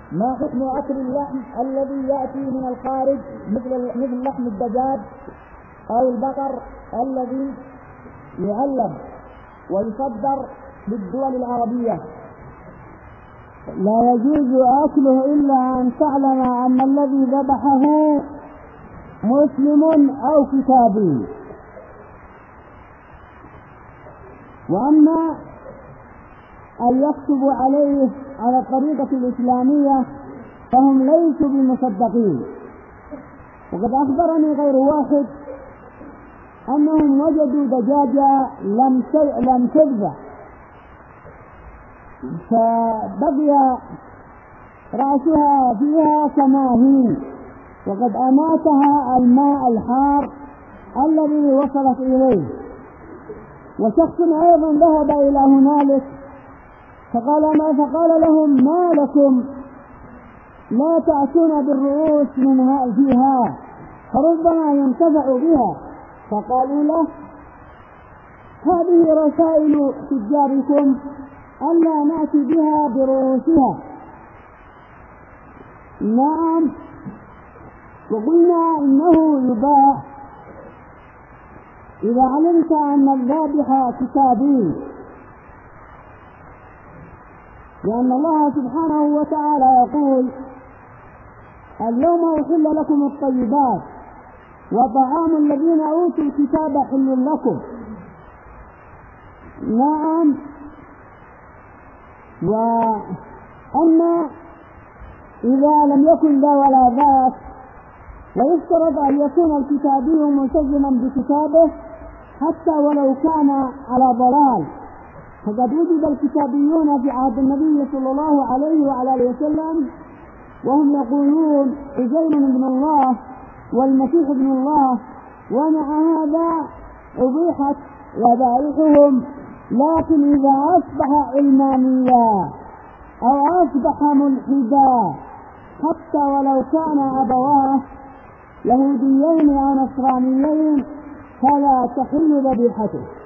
ما حكم أكل اللحم الذي يأتي من الخارج مثل لحم الدجاج أو البقر الذي يعلب ويصدر للدول العربية؟ لا يجوز أكله إلا أن تعلم أن الذي ذبحه مسلم أو كتابي. وأما أن يكتب عليه على الطريقة الإسلامية فهم ليسوا بمصدقين. وقد أخبرني غير واحد أنهم وجدوا دجاجة لم تذبح فبقي رأسها فيها كما هي، وقد أماتها الماء الحار الذي وصلت إليه. وشخص أيضا ذهب إلى هنالك فقال لهم ما لكم لا تأتون بالرؤوس منها فيها فربما ينتفع بها؟ فقالوا له هذه رسائل تجاركم ألا نأتي بها برؤوسها. نعم، وقلنا إنه يباح إذا علمت أن الذابح كتابي، لأن الله سبحانه وتعالى يقول اليوم أحل لكم الطيبات وطعام الذين أوتوا الكتاب حل لكم. نعم، وأما إذا لم يكن ذا ولا ذاك ويفترض أن يكون الكتابي ملتزما بكتابه حتى ولو كان على ضلال، فقد وجد الكتابيون في عهد النبي صلى الله عليه وعلى آله وسلم وهم يقولون عزير ابن الله والمسيح ابن الله، ومع هذا أبيحت ذبائحهم. لكن إذا أصبح علمانيا أو أصبح ملحدا حتى ولو كان أبواه يهوديين أو نصرانيين فلا تحل ذبيحته.